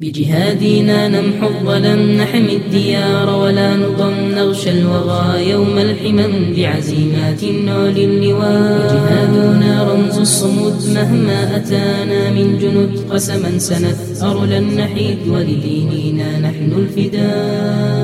بجهادنا نمحو الظلم نحمي الديار ولا نضم نغشى الوغى يوم الحمم بعزيمات نعلي اللواء. جهادنا رمز الصمود مهما أتانا من جنود قسما سنثأر لن نحيد ولديننا نحن الفداء.